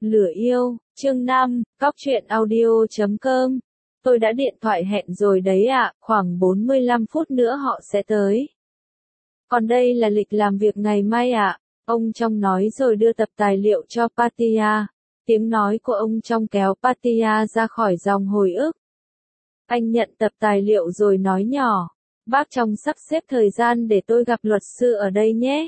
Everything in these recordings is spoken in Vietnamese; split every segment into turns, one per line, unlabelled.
Lửa yêu, chương 5, Cóc truyện audio.com. Tôi đã điện thoại hẹn rồi đấy ạ, khoảng 45 phút nữa họ sẽ tới. Còn đây là lịch làm việc ngày mai ạ, ông Trong nói rồi đưa tập tài liệu cho Patia. Tiếng nói của ông Trong kéo Patia ra khỏi dòng hồi ức. Anh nhận tập tài liệu rồi nói nhỏ, bác Trong sắp xếp thời gian để tôi gặp luật sư ở đây nhé.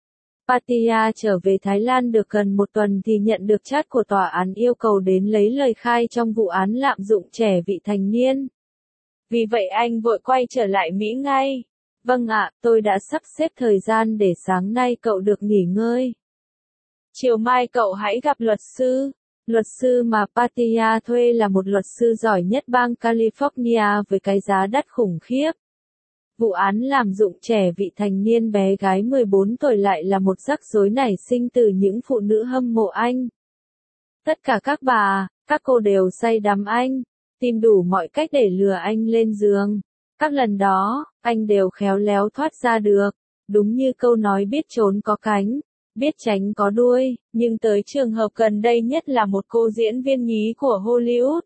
Patia trở về Thái Lan được gần một tuần thì nhận được chat của tòa án yêu cầu đến lấy lời khai trong vụ án lạm dụng trẻ vị thành niên. Vì vậy anh vội quay trở lại Mỹ ngay. Vâng ạ, tôi đã sắp xếp thời gian để sáng nay cậu được nghỉ ngơi. Chiều mai cậu hãy gặp luật sư. Luật sư mà Patia thuê là một luật sư giỏi nhất bang California với cái giá đắt khủng khiếp. Vụ án lạm dụng trẻ vị thành niên bé gái 14 tuổi lại là một rắc rối nảy sinh từ những phụ nữ hâm mộ anh. Tất cả các bà, các cô đều say đắm anh, tìm đủ mọi cách để lừa anh lên giường. Các lần đó, anh đều khéo léo thoát ra được, đúng như câu nói biết trốn có cánh, biết tránh có đuôi, nhưng tới trường hợp gần đây nhất là một cô diễn viên nhí của Hollywood.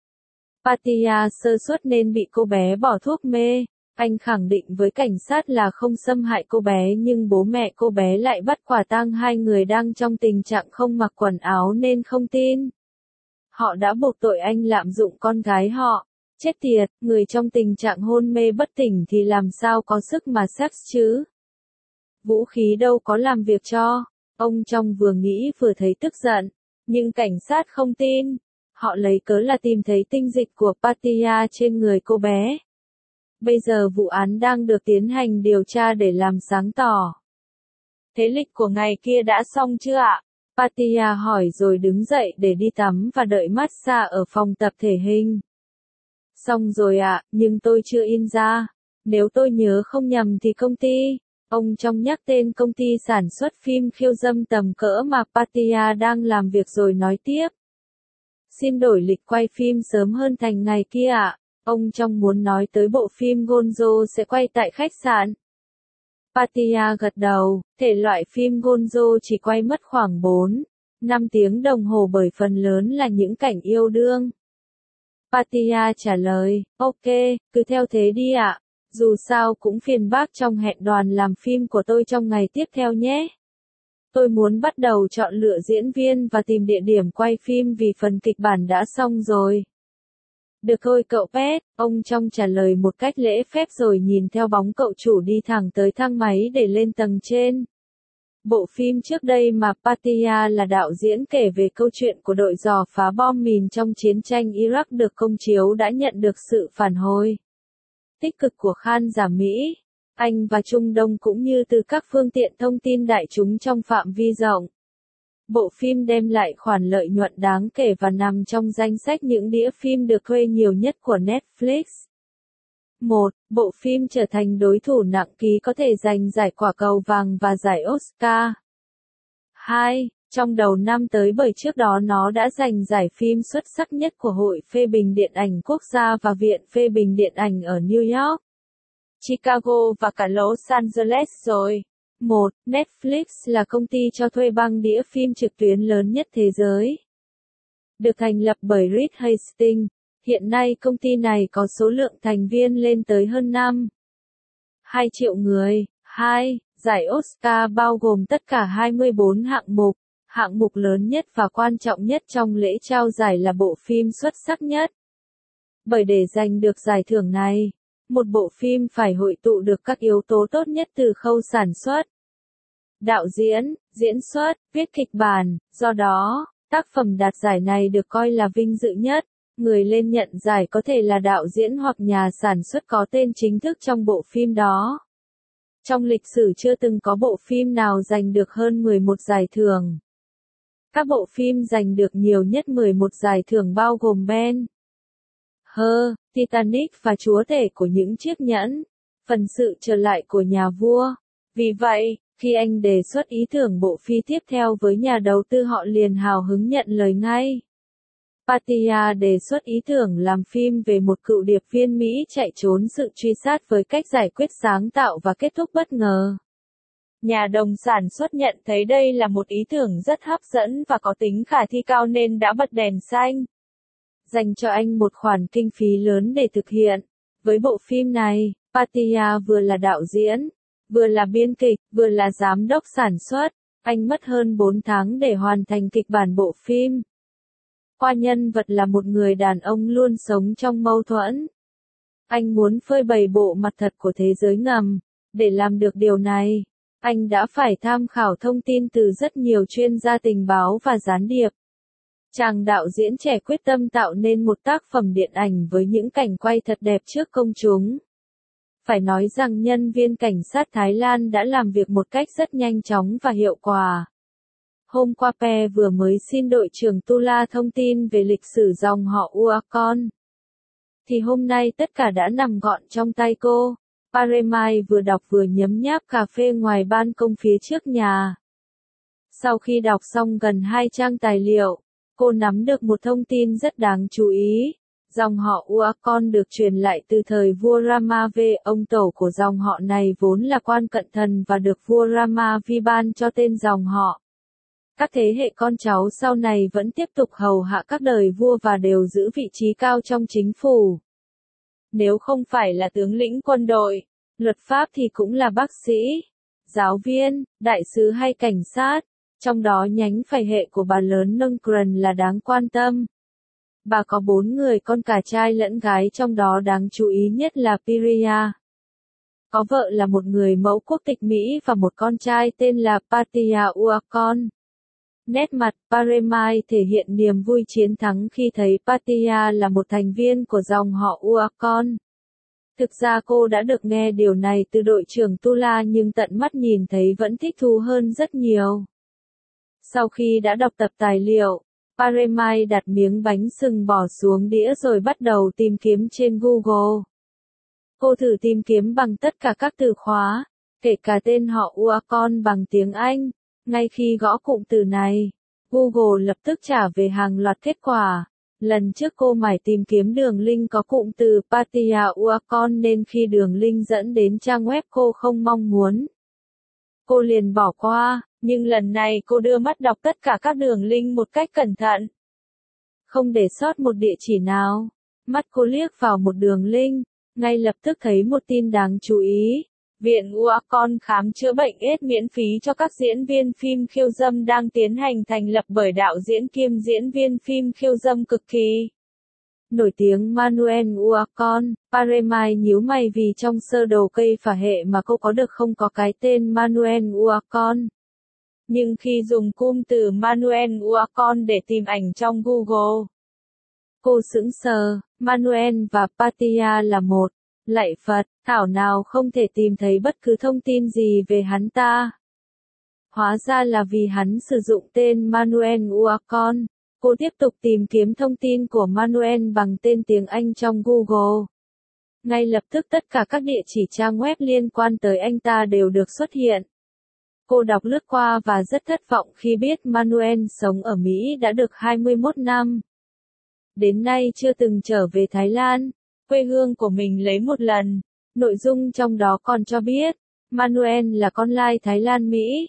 Patia sơ suất nên bị cô bé bỏ thuốc mê. Anh khẳng định với cảnh sát là không xâm hại cô bé nhưng bố mẹ cô bé lại bắt quả tang hai người đang trong tình trạng không mặc quần áo nên không tin. Họ đã buộc tội anh lạm dụng con gái họ. Chết tiệt, người trong tình trạng hôn mê bất tỉnh thì làm sao có sức mà sex chứ? Vũ khí đâu có làm việc cho. Ông Trong vừa nghĩ vừa thấy tức giận, nhưng cảnh sát không tin. Họ lấy cớ là tìm thấy tinh dịch của Patia trên người cô bé. Bây giờ vụ án đang được tiến hành điều tra để làm sáng tỏ. Thế lịch của ngày kia đã xong chưa ạ? Patia hỏi rồi đứng dậy để đi tắm và đợi massage ở phòng tập thể hình. Xong rồi ạ, nhưng tôi chưa in ra. Nếu tôi nhớ không nhầm thì công ty. Ông Trong nhắc tên công ty sản xuất phim khiêu dâm tầm cỡ mà Patia đang làm việc rồi nói tiếp. Xin đổi lịch quay phim sớm hơn thành ngày kia ạ. Ông Trong muốn nói tới bộ phim Gonzo sẽ quay tại khách sạn. Patia gật đầu, thể loại phim Gonzo chỉ quay mất khoảng 4-5 tiếng đồng hồ bởi phần lớn là những cảnh yêu đương. Patia trả lời, ok, cứ theo thế đi ạ. Dù sao cũng phiền bác Trong hẹn đoàn làm phim của tôi trong ngày tiếp theo nhé. Tôi muốn bắt đầu chọn lựa diễn viên và tìm địa điểm quay phim vì phần kịch bản đã xong rồi. Được thôi cậu Pet, ông Trong trả lời một cách lễ phép rồi nhìn theo bóng cậu chủ đi thẳng tới thang máy để lên tầng trên. Bộ phim trước đây mà Patia là đạo diễn kể về câu chuyện của đội dò phá bom mìn trong chiến tranh Iraq được công chiếu đã nhận được sự phản hồi tích cực của khán giả Mỹ, Anh và Trung Đông cũng như từ các phương tiện thông tin đại chúng trong phạm vi rộng. Bộ phim đem lại khoản lợi nhuận đáng kể và nằm trong danh sách những đĩa phim được thuê nhiều nhất của Netflix. 1. Bộ phim trở thành đối thủ nặng ký có thể giành giải Quả Cầu Vàng và giải Oscar. 2. Trong đầu năm tới bởi trước đó nó đã giành giải phim xuất sắc nhất của Hội Phê bình Điện ảnh Quốc gia và Viện Phê bình Điện ảnh ở New York, Chicago và cả Los Angeles rồi. 1. Netflix là công ty cho thuê băng đĩa phim trực tuyến lớn nhất thế giới. Được thành lập bởi Reed Hastings, hiện nay công ty này có số lượng thành viên lên tới hơn 2 triệu người. 2. Giải Oscar bao gồm tất cả 24 hạng mục. Hạng mục lớn nhất và quan trọng nhất trong lễ trao giải là bộ phim xuất sắc nhất. Bởi để giành được giải thưởng này, một bộ phim phải hội tụ được các yếu tố tốt nhất từ khâu sản xuất, đạo diễn, diễn xuất, viết kịch bản, do đó, tác phẩm đạt giải này được coi là vinh dự nhất. Người lên nhận giải có thể là đạo diễn hoặc nhà sản xuất có tên chính thức trong bộ phim đó. Trong lịch sử chưa từng có bộ phim nào giành được hơn 11 giải thưởng. Các bộ phim giành được nhiều nhất 11 giải thưởng bao gồm Ben Hur, Titanic và Chúa tể của những chiếc nhẫn, Phần sự trở lại của nhà vua. Vì vậy, khi anh đề xuất ý tưởng bộ phim tiếp theo với nhà đầu tư họ liền hào hứng nhận lời ngay. Patia đề xuất ý tưởng làm phim về một cựu điệp viên Mỹ chạy trốn sự truy sát với cách giải quyết sáng tạo và kết thúc bất ngờ. Nhà đồng sản xuất nhận thấy đây là một ý tưởng rất hấp dẫn và có tính khả thi cao nên đã bật đèn xanh, dành cho anh một khoản kinh phí lớn để thực hiện. Với bộ phim này, Patiya vừa là đạo diễn, vừa là biên kịch, vừa là giám đốc sản xuất. Anh mất hơn 4 tháng để hoàn thành kịch bản bộ phim. Qua nhân vật là một người đàn ông luôn sống trong mâu thuẫn. Anh muốn phơi bày bộ mặt thật của thế giới ngầm. Để làm được điều này, anh đã phải tham khảo thông tin từ rất nhiều chuyên gia tình báo và gián điệp. Chàng đạo diễn trẻ quyết tâm tạo nên một tác phẩm điện ảnh với những cảnh quay thật đẹp trước công chúng. Phải nói rằng nhân viên cảnh sát Thái Lan đã làm việc một cách rất nhanh chóng và hiệu quả. Hôm qua Pe vừa mới xin đội trưởng Tula thông tin về lịch sử dòng họ Uakon. Thì hôm nay tất cả đã nằm gọn trong tay cô. Paremai vừa đọc vừa nhấm nháp cà phê ngoài ban công phía trước nhà. Sau khi đọc xong gần 2 trang tài liệu, cô nắm được một thông tin rất đáng chú ý. Dòng họ Uakon được truyền lại từ thời vua Rama V. Ông tổ của dòng họ này vốn là quan cận thần và được vua Rama V ban cho tên dòng họ. Các thế hệ con cháu sau này vẫn tiếp tục hầu hạ các đời vua và đều giữ vị trí cao trong chính phủ. Nếu không phải là tướng lĩnh quân đội, luật pháp thì cũng là bác sĩ, giáo viên, đại sứ hay cảnh sát. Trong đó nhánh phải hệ của bà lớn Nongkran là đáng quan tâm. Bà có 4 người con cả trai lẫn gái, trong đó đáng chú ý nhất là Piriya. Có vợ là một người mẫu quốc tịch Mỹ và một con trai tên là Patiya Uakon. Nét mặt Paremai thể hiện niềm vui chiến thắng khi thấy Patiya là một thành viên của dòng họ Uakon. Thực ra cô đã được nghe điều này từ đội trưởng Tula nhưng tận mắt nhìn thấy vẫn thích thú hơn rất nhiều. Sau khi đã đọc tập tài liệu, Paremai đặt miếng bánh sừng bò xuống đĩa rồi bắt đầu tìm kiếm trên Google. Cô thử tìm kiếm bằng tất cả các từ khóa, kể cả tên họ Uakon bằng tiếng Anh. Ngay khi gõ cụm từ này, Google lập tức trả về hàng loạt kết quả. Lần trước cô mải tìm kiếm đường link có cụm từ Patiya Uakon nên khi đường link dẫn đến trang web cô không mong muốn, cô liền bỏ qua, nhưng lần này cô đưa mắt đọc tất cả các đường link một cách cẩn thận. Không để sót một địa chỉ nào. Mắt cô liếc vào một đường link, ngay lập tức thấy một tin đáng chú ý. Viện Uakon khám chữa bệnh AIDS miễn phí cho các diễn viên phim khiêu dâm đang tiến hành thành lập bởi đạo diễn kiêm diễn viên phim khiêu dâm cực kỳ nổi tiếng Manuel Uakon. Paremai nhíu mày vì trong sơ đồ cây phả hệ mà cô có được không có cái tên Manuel Uakon. Nhưng khi dùng cụm từ Manuel Uakon để tìm ảnh trong Google, cô sững sờ. Manuel và Patiya là một. Lạy Phật, thảo nào không thể tìm thấy bất cứ thông tin gì về hắn ta. Hóa ra là vì hắn sử dụng tên Manuel Uakon. Cô tiếp tục tìm kiếm thông tin của Manuel bằng tên tiếng Anh trong Google. Ngay lập tức tất cả các địa chỉ trang web liên quan tới anh ta đều được xuất hiện. Cô đọc lướt qua và rất thất vọng khi biết Manuel sống ở Mỹ đã được 21 năm. Đến nay chưa từng trở về Thái Lan, quê hương của mình lấy một lần. Nội dung trong đó còn cho biết, Manuel là con lai Thái Lan Mỹ,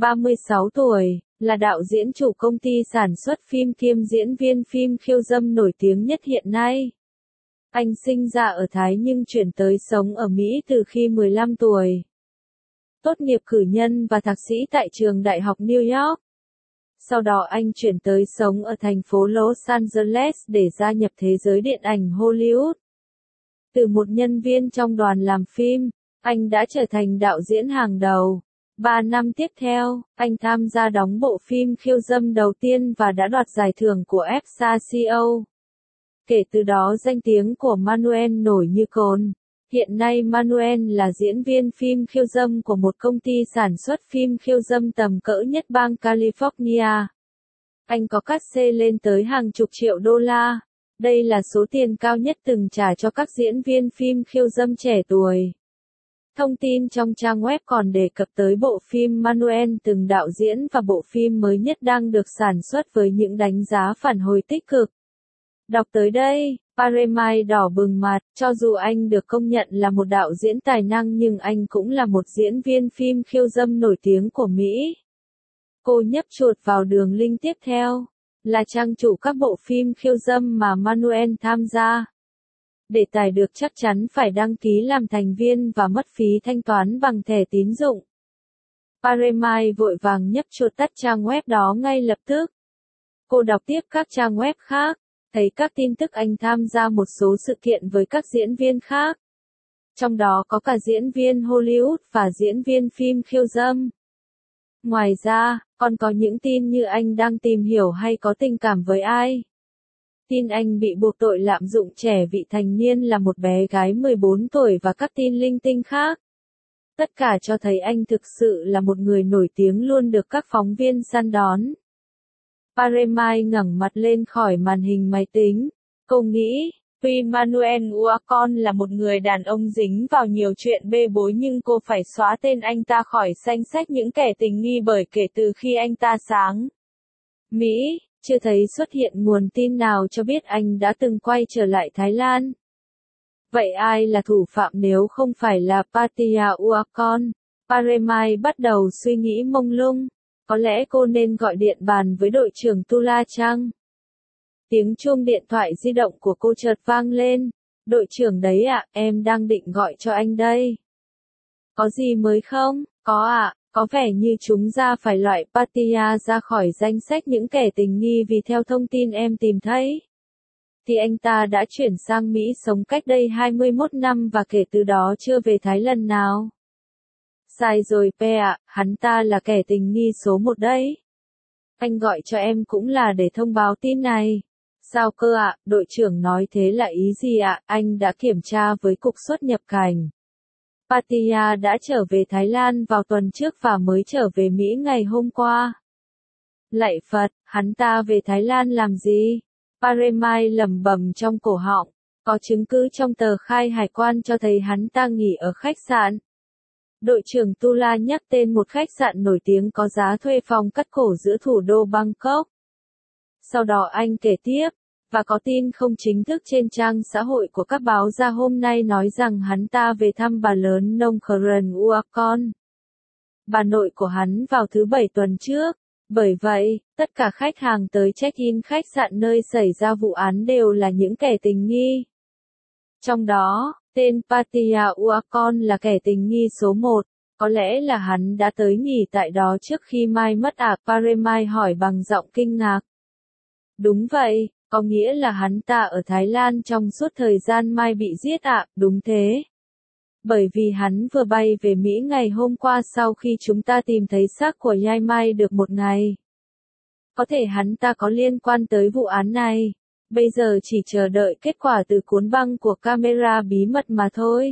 36 tuổi, là đạo diễn chủ công ty sản xuất phim kiêm diễn viên phim khiêu dâm nổi tiếng nhất hiện nay. Anh sinh ra ở Thái nhưng chuyển tới sống ở Mỹ từ khi 15 tuổi. Tốt nghiệp cử nhân và thạc sĩ tại trường Đại học New York. Sau đó anh chuyển tới sống ở thành phố Los Angeles để gia nhập thế giới điện ảnh Hollywood. Từ một nhân viên trong đoàn làm phim, anh đã trở thành đạo diễn hàng đầu. 3 năm tiếp theo, anh tham gia đóng bộ phim khiêu dâm đầu tiên và đã đoạt giải thưởng của FSACO. Kể từ đó danh tiếng của Manuel nổi như cồn. Hiện nay Manuel là diễn viên phim khiêu dâm của một công ty sản xuất phim khiêu dâm tầm cỡ nhất bang California. Anh có cát xê lên tới hàng chục triệu đô la. Đây là số tiền cao nhất từng trả cho các diễn viên phim khiêu dâm trẻ tuổi. Thông tin trong trang web còn đề cập tới bộ phim Manuel từng đạo diễn và bộ phim mới nhất đang được sản xuất với những đánh giá phản hồi tích cực. Đọc tới đây, Paremai đỏ bừng mặt, cho dù anh được công nhận là một đạo diễn tài năng nhưng anh cũng là một diễn viên phim khiêu dâm nổi tiếng của Mỹ. Cô nhấp chuột vào đường link tiếp theo, là trang chủ các bộ phim khiêu dâm mà Manuel tham gia. Để tải được chắc chắn phải đăng ký làm thành viên và mất phí thanh toán bằng thẻ tín dụng. Paremai vội vàng nhấp chuột tắt trang web đó ngay lập tức. Cô đọc tiếp các trang web khác, thấy các tin tức anh tham gia một số sự kiện với các diễn viên khác. Trong đó có cả diễn viên Hollywood và diễn viên phim khiêu dâm. Ngoài ra, còn có những tin như anh đang tìm hiểu hay có tình cảm với ai. Tin anh bị buộc tội lạm dụng trẻ vị thành niên là một bé gái 14 tuổi và các tin linh tinh khác. Tất cả cho thấy anh thực sự là một người nổi tiếng luôn được các phóng viên săn đón. Paremai ngẩng mặt lên khỏi màn hình máy tính. Cô nghĩ, tuy Manuel Uacon là một người đàn ông dính vào nhiều chuyện bê bối nhưng cô phải xóa tên anh ta khỏi danh sách những kẻ tình nghi bởi kể từ khi anh ta sáng Mỹ, chưa thấy xuất hiện nguồn tin nào cho biết anh đã từng quay trở lại Thái Lan. Vậy ai là thủ phạm nếu không phải là Patia Uacon? Paremai bắt đầu suy nghĩ mông lung. Có lẽ cô nên gọi điện bàn với đội trưởng Tula chăng? Tiếng chuông điện thoại di động của cô chợt vang lên. Đội trưởng đấy ạ, em đang định gọi cho anh đây. Có gì mới không? Có ạ, có vẻ như chúng ta phải loại Patia ra khỏi danh sách những kẻ tình nghi vì theo thông tin em tìm thấy. Thì anh ta đã chuyển sang Mỹ sống cách đây 21 năm và kể từ đó chưa về Thái lần nào. Sai rồi Pe ạ, hắn ta là kẻ tình nghi số 1 đấy. Anh gọi cho em cũng là để thông báo tin này. Sao cơ ạ, đội trưởng nói thế là ý gì ạ, anh đã kiểm tra với cục xuất nhập cảnh. Patia đã trở về Thái Lan vào tuần trước và mới trở về Mỹ ngày hôm qua. Lạy Phật, hắn ta về Thái Lan làm gì? Paremai lẩm bẩm trong cổ họng, có chứng cứ trong tờ khai hải quan cho thấy hắn ta nghỉ ở khách sạn. Đội trưởng Tula nhắc tên một khách sạn nổi tiếng có giá thuê phòng cắt cổ giữa thủ đô Bangkok. Sau đó anh kể tiếp, và có tin không chính thức trên trang xã hội của các báo ra hôm nay nói rằng hắn ta về thăm bà lớn Nongkharan Uacon, bà nội của hắn vào thứ Bảy tuần trước. Bởi vậy, tất cả khách hàng tới check-in khách sạn nơi xảy ra vụ án đều là những kẻ tình nghi. Trong đó, tên Patia Uacon là kẻ tình nghi số 1, có lẽ là hắn đã tới nghỉ tại đó trước khi Mai mất à? Paremai hỏi bằng giọng kinh ngạc. Đúng vậy, có nghĩa là hắn ta ở Thái Lan trong suốt thời gian Mai bị giết ạ, đúng thế. Bởi vì hắn vừa bay về Mỹ ngày hôm qua sau khi chúng ta tìm thấy xác của Yai Mai được một ngày. Có thể hắn ta có liên quan tới vụ án này. Bây giờ chỉ chờ đợi kết quả từ cuốn băng của camera bí mật mà thôi.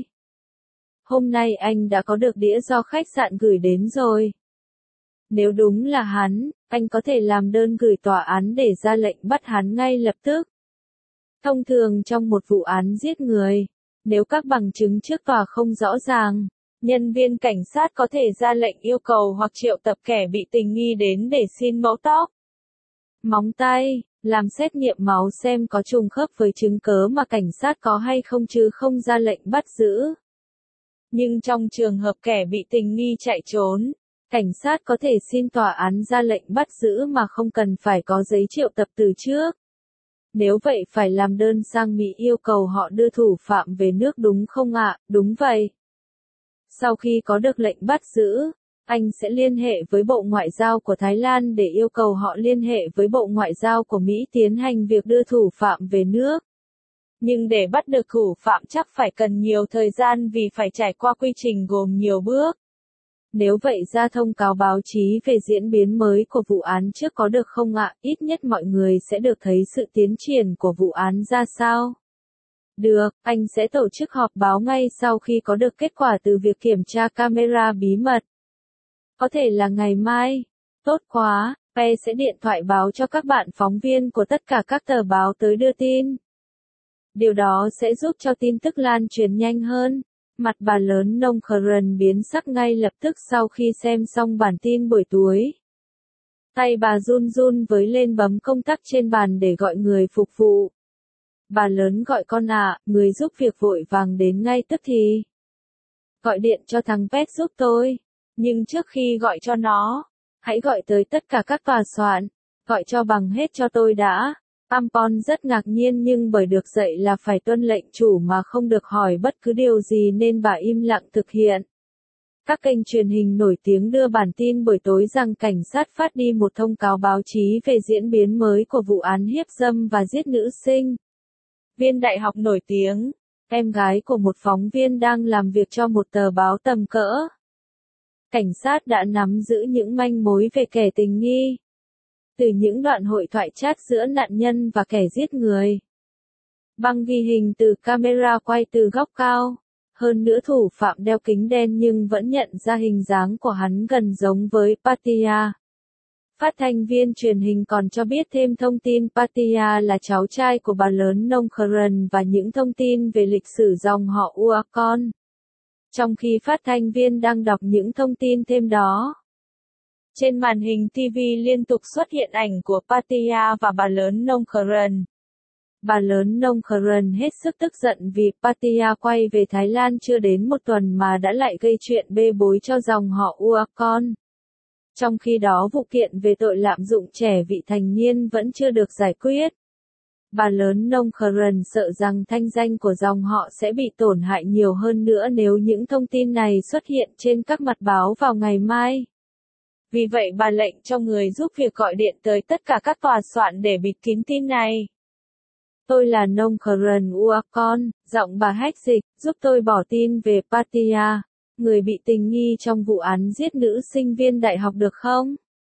Hôm nay anh đã có được đĩa do khách sạn gửi đến rồi. Nếu đúng là hắn, anh có thể làm đơn gửi tòa án để ra lệnh bắt hắn ngay lập tức. Thông thường trong một vụ án giết người, nếu các bằng chứng trước tòa không rõ ràng, nhân viên cảnh sát có thể ra lệnh yêu cầu hoặc triệu tập kẻ bị tình nghi đến để xin mẫu tóc, móng tay, làm xét nghiệm máu xem có trùng khớp với chứng cớ mà cảnh sát có hay không chứ không ra lệnh bắt giữ. Nhưng trong trường hợp kẻ bị tình nghi chạy trốn, cảnh sát có thể xin tòa án ra lệnh bắt giữ mà không cần phải có giấy triệu tập từ trước. Nếu vậy phải làm đơn sang Mỹ yêu cầu họ đưa thủ phạm về nước đúng không ạ? Đúng vậy. Sau khi có được lệnh bắt giữ, anh sẽ liên hệ với Bộ Ngoại giao của Thái Lan để yêu cầu họ liên hệ với Bộ Ngoại giao của Mỹ tiến hành việc đưa thủ phạm về nước. Nhưng để bắt được thủ phạm chắc phải cần nhiều thời gian vì phải trải qua quy trình gồm nhiều bước. Nếu vậy ra thông cáo báo chí về diễn biến mới của vụ án trước có được không ạ? Ít nhất mọi người sẽ được thấy sự tiến triển của vụ án ra sao. Được, anh sẽ tổ chức họp báo ngay sau khi có được kết quả từ việc kiểm tra camera bí mật. Có thể là ngày mai. Tốt quá, Pe sẽ điện thoại báo cho các bạn phóng viên của tất cả các tờ báo tới đưa tin. Điều đó sẽ giúp cho tin tức lan truyền nhanh hơn. Mặt bà lớn Nongkharan biến sắc ngay lập tức sau khi xem xong bản tin buổi tối. Tay bà run run với lên bấm công tắc trên bàn để gọi người phục vụ. Bà lớn gọi con ạ, người giúp việc vội vàng đến ngay tức thì. Gọi điện cho thằng Pet giúp tôi. Nhưng trước khi gọi cho nó, hãy gọi tới tất cả các tòa soạn. Gọi cho bằng hết cho tôi đã. Ampon rất ngạc nhiên nhưng bởi được dạy là phải tuân lệnh chủ mà không được hỏi bất cứ điều gì nên bà im lặng thực hiện. Các kênh truyền hình nổi tiếng đưa bản tin buổi tối rằng cảnh sát phát đi một thông cáo báo chí về diễn biến mới của vụ án hiếp dâm và giết nữ sinh. Viên đại học nổi tiếng, em gái của một phóng viên đang làm việc cho một tờ báo tầm cỡ. Cảnh sát đã nắm giữ những manh mối về kẻ tình nghi. Từ những đoạn hội thoại chat giữa nạn nhân và kẻ giết người. Băng ghi hình từ camera quay từ góc cao. Hơn nữa thủ phạm đeo kính đen nhưng vẫn nhận ra hình dáng của hắn gần giống với Patia. Phát thanh viên truyền hình còn cho biết thêm thông tin Patia là cháu trai của bà lớn Nongkharen và những thông tin về lịch sử dòng họ Uakon. Trong khi phát thanh viên đang đọc những thông tin thêm đó, trên màn hình TV liên tục xuất hiện ảnh của Patia và bà lớn Nongkharen. Bà lớn Nongkharen hết sức tức giận vì Patia quay về Thái Lan chưa đến một tuần mà đã lại gây chuyện bê bối cho dòng họ Uakon. Trong khi đó vụ kiện về tội lạm dụng trẻ vị thành niên vẫn chưa được giải quyết. Bà lớn Nongkharen sợ rằng thanh danh của dòng họ sẽ bị tổn hại nhiều hơn nữa nếu những thông tin này xuất hiện trên các mặt báo vào ngày mai. Vì vậy bà lệnh cho người giúp việc gọi điện tới tất cả các tòa soạn để bịt kín tin này. Tôi là Nongkharen Uakon, giọng bà hách dịch, giúp tôi bỏ tin về Patia, người bị tình nghi trong vụ án giết nữ sinh viên đại học được không?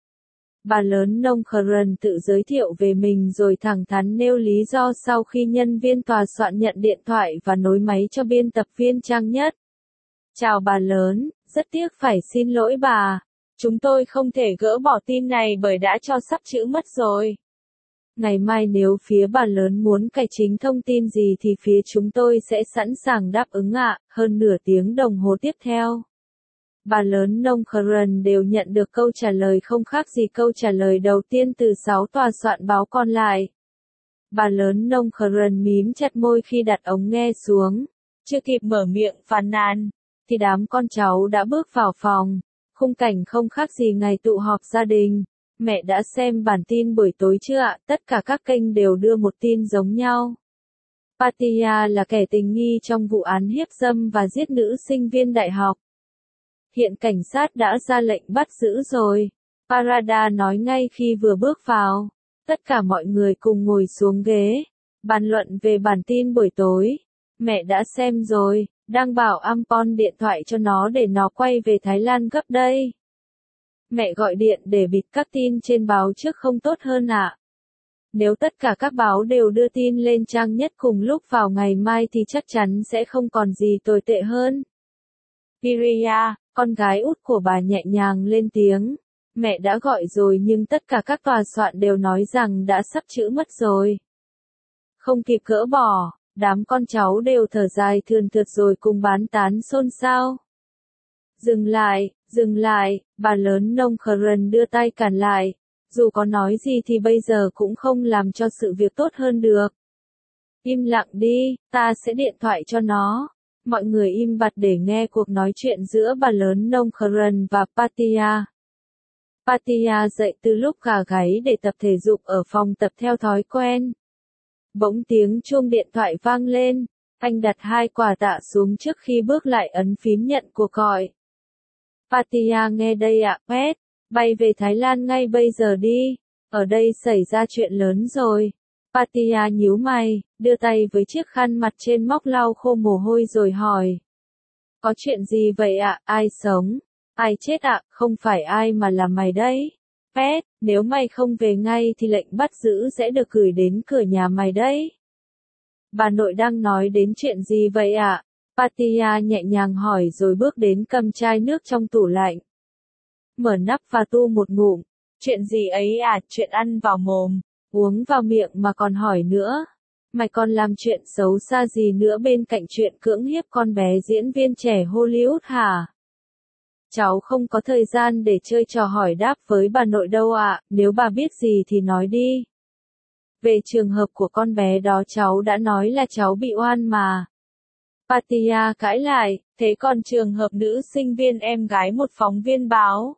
Bà lớn Nongkharen tự giới thiệu về mình rồi thẳng thắn nêu lý do sau khi nhân viên tòa soạn nhận điện thoại và nối máy cho biên tập viên trang nhất. Chào bà lớn, rất tiếc phải xin lỗi bà. Chúng tôi không thể gỡ bỏ tin này bởi đã cho sắp chữ mất rồi. Ngày mai nếu phía bà lớn muốn cải chính thông tin gì thì phía chúng tôi sẽ sẵn sàng đáp ứng ạ. Hơn nửa tiếng đồng hồ tiếp theo, bà lớn Nongkharen đều nhận được câu trả lời không khác gì câu trả lời đầu tiên từ 6 tòa soạn báo còn lại. Bà lớn Nongkharen mím chặt môi khi đặt ống nghe xuống. Chưa kịp mở miệng phàn nàn, thì đám con cháu đã bước vào phòng. Khung cảnh không khác gì ngày tụ họp gia đình. Mẹ đã xem bản tin buổi tối chưa ạ? Tất cả các kênh đều đưa một tin giống nhau. Patia là kẻ tình nghi trong vụ án hiếp dâm và giết nữ sinh viên đại học. Hiện cảnh sát đã ra lệnh bắt giữ rồi. Parada nói ngay khi vừa bước vào. Tất cả mọi người cùng ngồi xuống ghế. Bàn luận về bản tin buổi tối. Mẹ đã xem rồi, đang bảo Ampon điện thoại cho nó để nó quay về Thái Lan gấp đây. Mẹ gọi điện để bịt các tin trên báo trước không tốt hơn ạ? Nếu tất cả các báo đều đưa tin lên trang nhất cùng lúc vào ngày mai thì chắc chắn sẽ không còn gì tồi tệ hơn. Piria, con gái út của bà nhẹ nhàng lên tiếng. Mẹ đã gọi rồi nhưng tất cả các tòa soạn đều nói rằng đã sắp chữ mất rồi. Không kịp gỡ bỏ, đám con cháu đều thở dài thườn thượt rồi cùng bán tán xôn xao. Dừng lại, bà lớn Nongkharen đưa tay cản lại. Dù có nói gì thì bây giờ cũng không làm cho sự việc tốt hơn được. Im lặng đi, ta sẽ điện thoại cho nó. Mọi người im bặt để nghe cuộc nói chuyện giữa bà lớn Nongkharen và Patia. Patia dậy từ lúc gà gáy để tập thể dục ở phòng tập theo thói quen. Bỗng tiếng chuông điện thoại vang lên. Anh đặt 2 quả tạ xuống trước khi bước lại ấn phím nhận cuộc gọi. Patia nghe đây ạ, Pet. Bay về Thái Lan ngay bây giờ đi. Ở đây xảy ra chuyện lớn rồi. Patia nhíu mày, đưa tay với chiếc khăn mặt trên móc lau khô mồ hôi rồi hỏi. Có chuyện gì vậy ạ? Ai sống? Ai chết ạ? Không phải ai mà là mày đấy. Pet, nếu mày không về ngay thì lệnh bắt giữ sẽ được gửi đến cửa nhà mày đấy. Bà nội đang nói đến chuyện gì vậy ạ? Patia nhẹ nhàng hỏi rồi bước đến cầm chai nước trong tủ lạnh. Mở nắp và tu một ngụm. Chuyện gì ấy à? Chuyện ăn vào mồm, uống vào miệng mà còn hỏi nữa. Mày còn làm chuyện xấu xa gì nữa bên cạnh chuyện cưỡng hiếp con bé diễn viên trẻ Hollywood hả? Cháu không có thời gian để chơi trò hỏi đáp với bà nội đâu ạ, nếu bà biết gì thì nói đi. Về trường hợp của con bé đó cháu đã nói là cháu bị oan mà. Patia cãi lại, thế còn trường hợp nữ sinh viên em gái một phóng viên báo.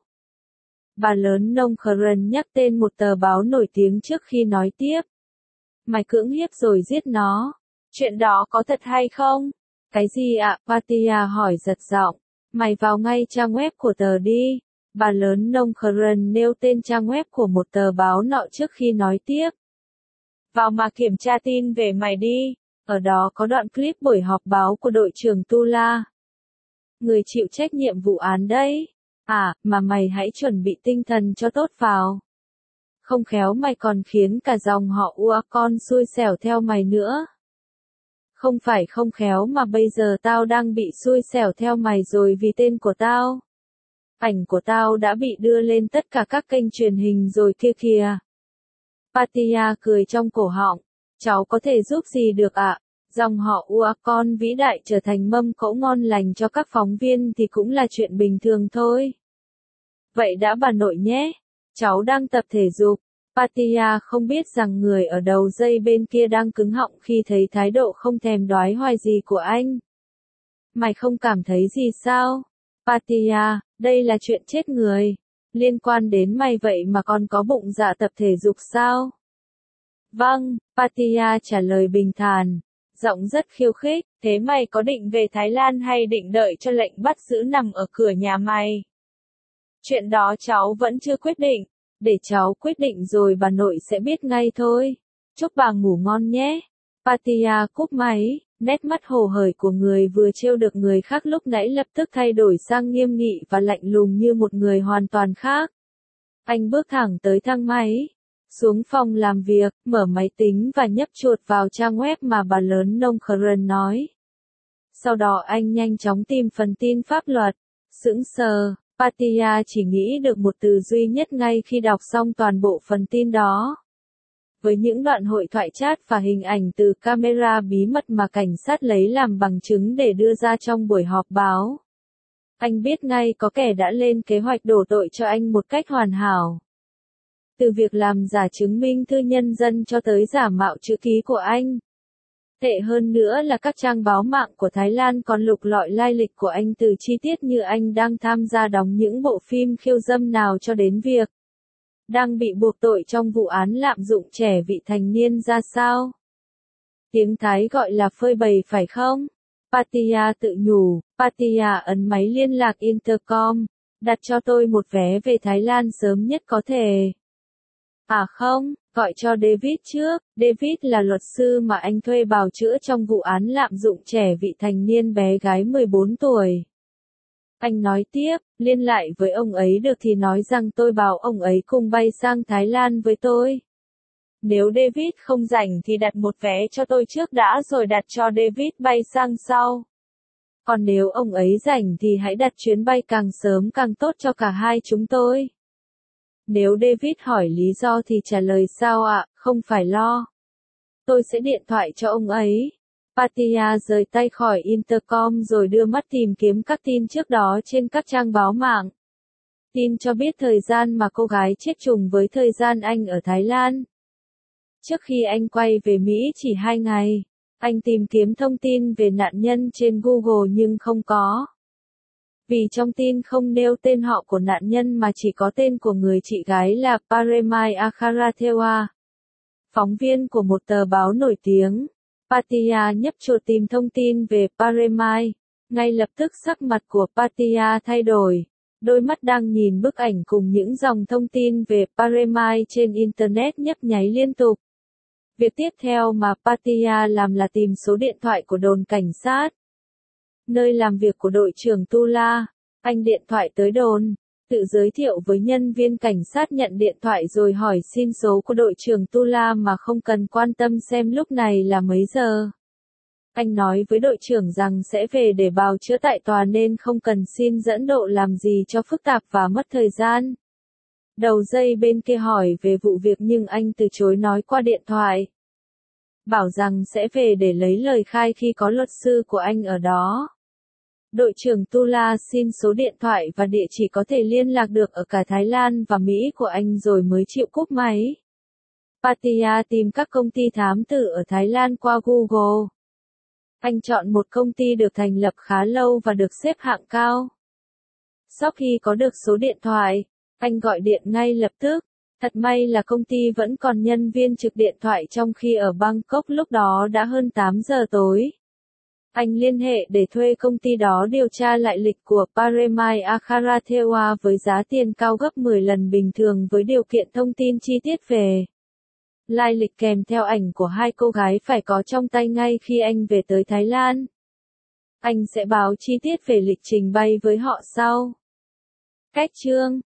Bà lớn nông Karen nhắc tên một tờ báo nổi tiếng trước khi nói tiếp. Mày cưỡng hiếp rồi giết nó. Chuyện đó có thật hay không? Cái gì ạ? Patia hỏi giật giọng. Mày vào ngay trang web của tờ đi. Bà lớn nông Karen nêu tên trang web của một tờ báo nọ trước khi nói tiếp. Vào mà kiểm tra tin về mày đi. Ở đó có đoạn clip buổi họp báo của đội trưởng Tula. Người chịu trách nhiệm vụ án đấy. À, mà mày hãy chuẩn bị tinh thần cho tốt vào. Không khéo mày còn khiến cả dòng họ Uacon xui xẻo theo mày nữa. Không phải không khéo mà bây giờ tao đang bị xui xẻo theo mày rồi vì tên của tao. Ảnh của tao đã bị đưa lên tất cả các kênh truyền hình rồi kia kìa. Patia cười trong cổ họng. Cháu có thể giúp gì được ạ? Dòng họ Uacon vĩ đại trở thành mâm cỗ ngon lành cho các phóng viên thì cũng là chuyện bình thường thôi. Vậy đã bà nội nhé. Cháu đang tập thể dục. Patia không biết rằng người ở đầu dây bên kia đang cứng họng khi thấy thái độ không thèm đoái hoài gì của anh. Mày không cảm thấy gì sao? Patia, đây là chuyện chết người. Liên quan đến mày vậy mà còn có bụng dạ tập thể dục sao? Vâng, Patia trả lời bình thản. Giọng rất khiêu khích, thế mày có định về Thái Lan hay định đợi cho lệnh bắt giữ nằm ở cửa nhà mày? Chuyện đó cháu vẫn chưa quyết định. Để cháu quyết định rồi bà nội sẽ biết ngay thôi. Chúc bà ngủ ngon nhé. Patia cúp máy, nét mắt hồ hởi của người vừa trêu được người khác lúc nãy lập tức thay đổi sang nghiêm nghị và lạnh lùng như một người hoàn toàn khác. Anh bước thẳng tới thang máy, xuống phòng làm việc, mở máy tính và nhấp chuột vào trang web mà bà lớn nông Karen nói. Sau đó anh nhanh chóng tìm phần tin pháp luật. Sững sờ, Patia chỉ nghĩ được một từ duy nhất ngay khi đọc xong toàn bộ phần tin đó. Với những đoạn hội thoại chat và hình ảnh từ camera bí mật mà cảnh sát lấy làm bằng chứng để đưa ra trong buổi họp báo. Anh biết ngay có kẻ đã lên kế hoạch đổ tội cho anh một cách hoàn hảo. Từ việc làm giả chứng minh thư nhân dân cho tới giả mạo chữ ký của anh. Tệ hơn nữa là các trang báo mạng của Thái Lan còn lục lọi lai lịch của anh từ chi tiết như anh đang tham gia đóng những bộ phim khiêu dâm nào cho đến việc đang bị buộc tội trong vụ án lạm dụng trẻ vị thành niên ra sao. Tiếng Thái gọi là phơi bày phải không? Patia tự nhủ. Patia ấn máy liên lạc intercom. Đặt cho tôi một vé về Thái Lan sớm nhất có thể. À không, gọi cho David trước. David là luật sư mà anh thuê bào chữa trong vụ án lạm dụng trẻ vị thành niên bé gái 14 tuổi. Anh nói tiếp, liên lạc với ông ấy được thì nói rằng tôi bảo ông ấy cùng bay sang Thái Lan với tôi. Nếu David không rảnh thì đặt một vé cho tôi trước đã rồi đặt cho David bay sang sau. Còn nếu ông ấy rảnh thì hãy đặt chuyến bay càng sớm càng tốt cho cả hai chúng tôi. Nếu David hỏi lý do thì trả lời sao ạ, không phải lo. Tôi sẽ điện thoại cho ông ấy. Patia rời tay khỏi intercom rồi đưa mắt tìm kiếm các tin trước đó trên các trang báo mạng. Tin cho biết thời gian mà cô gái chết trùng với thời gian anh ở Thái Lan. Trước khi anh quay về Mỹ chỉ 2 ngày, anh tìm kiếm thông tin về nạn nhân trên Google nhưng không có. Vì trong tin không nêu tên họ của nạn nhân mà chỉ có tên của người chị gái là Paremai Akharathewa, phóng viên của một tờ báo nổi tiếng. Patia nhấp chuột tìm thông tin về Paremai. Ngay lập tức sắc mặt của Patia thay đổi. Đôi mắt đang nhìn bức ảnh cùng những dòng thông tin về Paremai trên Internet nhấp nháy liên tục. Việc tiếp theo mà Patia làm là tìm số điện thoại của đồn cảnh sát, nơi làm việc của đội trưởng Tula. Anh điện thoại tới đồn, tự giới thiệu với nhân viên cảnh sát nhận điện thoại rồi hỏi xin số của đội trưởng Tula mà không cần quan tâm xem lúc này là mấy giờ. Anh nói với đội trưởng rằng sẽ về để bào chữa tại tòa nên không cần xin dẫn độ làm gì cho phức tạp và mất thời gian. Đầu dây bên kia hỏi về vụ việc nhưng anh từ chối nói qua điện thoại. Bảo rằng sẽ về để lấy lời khai khi có luật sư của anh ở đó. Đội trưởng Tula xin số điện thoại và địa chỉ có thể liên lạc được ở cả Thái Lan và Mỹ của anh rồi mới chịu cúp máy. Pattaya tìm các công ty thám tử ở Thái Lan qua Google. Anh chọn một công ty được thành lập khá lâu và được xếp hạng cao. Sau khi có được số điện thoại, anh gọi điện ngay lập tức. Thật may là công ty vẫn còn nhân viên trực điện thoại trong khi ở Bangkok lúc đó đã hơn 8 giờ tối. Anh liên hệ để thuê công ty đó điều tra lại lịch của Paremai Akharathewa với giá tiền cao gấp 10 lần bình thường với điều kiện thông tin chi tiết về lai lịch kèm theo ảnh của hai cô gái phải có trong tay ngay khi anh về tới Thái Lan. Anh sẽ báo chi tiết về lịch trình bay với họ sau. Cách chương